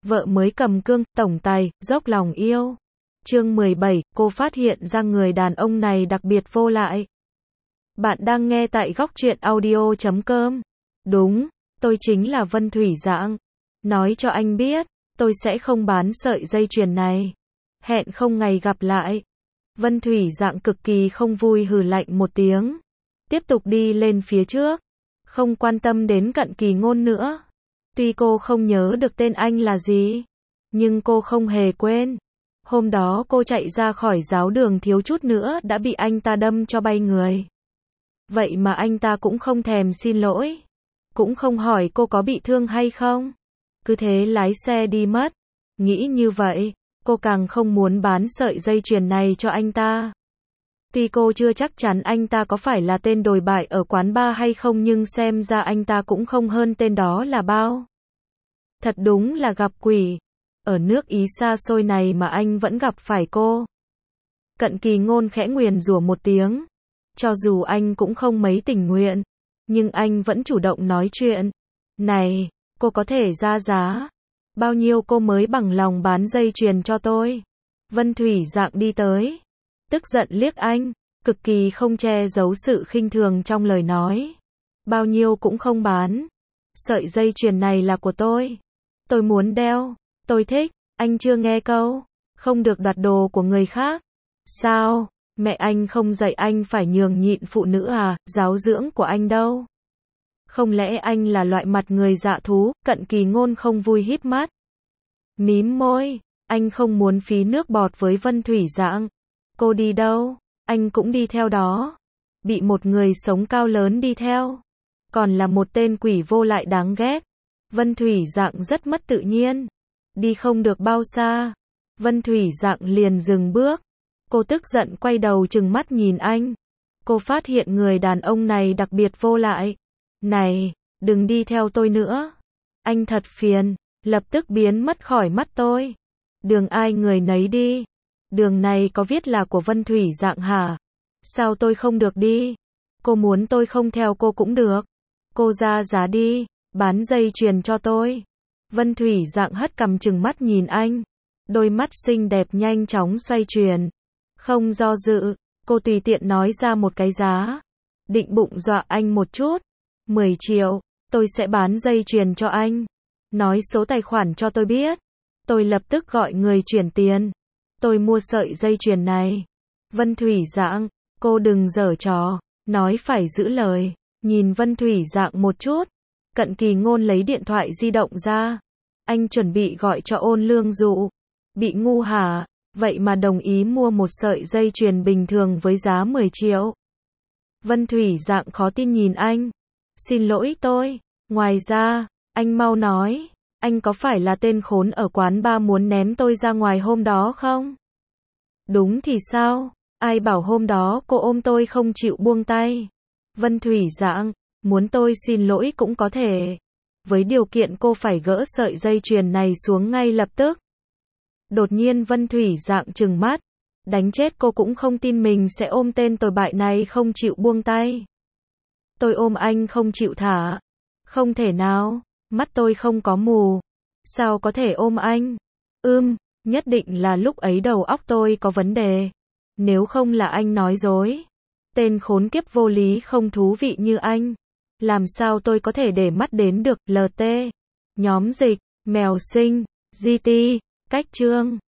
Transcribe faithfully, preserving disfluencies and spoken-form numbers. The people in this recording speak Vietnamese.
Vợ mới cầm cương, tổng tài, dốc lòng yêu. Chương mười bảy, cô phát hiện ra người đàn ông này đặc biệt vô lại. Bạn đang nghe tại góc truyện audio chấm com. Đúng, tôi chính là Vân Thủy Dạng. Nói cho anh biết, tôi sẽ không bán sợi dây chuyền này. Hẹn không ngày gặp lại. Vân Thủy Dạng cực kỳ không vui hừ lạnh một tiếng. Tiếp tục đi lên phía trước. Không quan tâm đến Cận Kỳ Ngôn nữa. Tuy cô không nhớ được tên anh là gì, nhưng cô không hề quên. Hôm đó cô chạy ra khỏi giáo đường thiếu chút nữa đã bị anh ta đâm cho bay người. Vậy mà anh ta cũng không thèm xin lỗi. Cũng không hỏi cô có bị thương hay không. Cứ thế lái xe đi mất. Nghĩ như vậy, cô càng không muốn bán sợi dây chuyền này cho anh ta. Tuy cô chưa chắc chắn anh ta có phải là tên đồi bại ở quán bar hay không, nhưng xem ra anh ta cũng không hơn tên đó là bao. Thật đúng là gặp quỷ. Ở nước Ý xa xôi này mà anh vẫn gặp phải cô. Cận Kỳ Ngôn khẽ nguyền rủa một tiếng. Cho dù anh cũng không mấy tình nguyện, nhưng anh vẫn chủ động nói chuyện. Này, cô có thể ra giá. Bao nhiêu cô mới bằng lòng bán dây chuyền cho tôi? Vân Thủy Dạng đi tới. Tức giận liếc anh, cực kỳ không che giấu sự khinh thường trong lời nói. Bao nhiêu cũng không bán. Sợi dây chuyền này là của tôi. Tôi muốn đeo. Tôi thích. Anh chưa nghe câu không được đoạt đồ của người khác. Sao? Mẹ anh không dạy anh phải nhường nhịn phụ nữ à? Giáo dưỡng của anh đâu? Không lẽ anh là loại mặt người dạ thú? Cận Kỳ Ngôn không vui híp mắt. Mím môi. Anh không muốn phí nước bọt với Vân Thủy Dạng. Cô đi đâu, anh cũng đi theo đó. Bị một người sống cao lớn đi theo. Còn là một tên quỷ vô lại đáng ghét. Vân Thủy Dạng rất mất tự nhiên. Đi không được bao xa. Vân Thủy Dạng liền dừng bước. Cô tức giận quay đầu trừng mắt nhìn anh. Cô phát hiện người đàn ông này đặc biệt vô lại. Này, đừng đi theo tôi nữa. Anh thật phiền. Lập tức biến mất khỏi mắt tôi. Đường ai người nấy đi. Đường này có viết là của Vân Thủy Dạng hả? Sao tôi không được đi? Cô muốn tôi không theo cô cũng được. Cô ra giá đi, bán dây chuyền cho tôi. Vân Thủy Dạng hất cằm trừng mắt nhìn anh. Đôi mắt xinh đẹp nhanh chóng xoay chuyển. Không do dự, cô tùy tiện nói ra một cái giá. Định bụng dọa anh một chút. mười triệu, tôi sẽ bán dây chuyền cho anh. Nói số tài khoản cho tôi biết. Tôi lập tức gọi người chuyển tiền. Tôi mua sợi dây chuyền này. Vân Thủy Dạng, cô đừng giở trò, nói phải giữ lời. Nhìn Vân Thủy Dạng một chút. Cận Kỳ Ngôn lấy điện thoại di động ra. Anh chuẩn bị gọi cho Ôn Lương Dụ. Bị ngu hả? Vậy mà đồng ý mua một sợi dây chuyền bình thường với giá mười triệu. Vân Thủy Dạng khó tin nhìn anh. Xin lỗi tôi. Ngoài ra, anh mau nói. Anh có phải là tên khốn ở quán bar muốn ném tôi ra ngoài hôm đó không? Đúng thì sao? Ai bảo hôm đó cô ôm tôi không chịu buông tay? Vân Thủy Dạng, muốn tôi xin lỗi cũng có thể. Với điều kiện cô phải gỡ sợi dây chuyền này xuống ngay lập tức. Đột nhiên Vân Thủy Dạng trừng mắt. Đánh chết cô cũng không tin mình sẽ ôm tên tồi bại này không chịu buông tay. Tôi ôm anh không chịu thả. Không thể nào. Mắt tôi không có mù. Sao có thể ôm anh? Ưm, nhất định là lúc ấy đầu óc tôi có vấn đề. Nếu không là anh nói dối. Tên khốn kiếp vô lý không thú vị như anh. Làm sao tôi có thể để mắt đến được? lờ tê. Nhóm dịch, mèo sinh, giê tê, cách chương.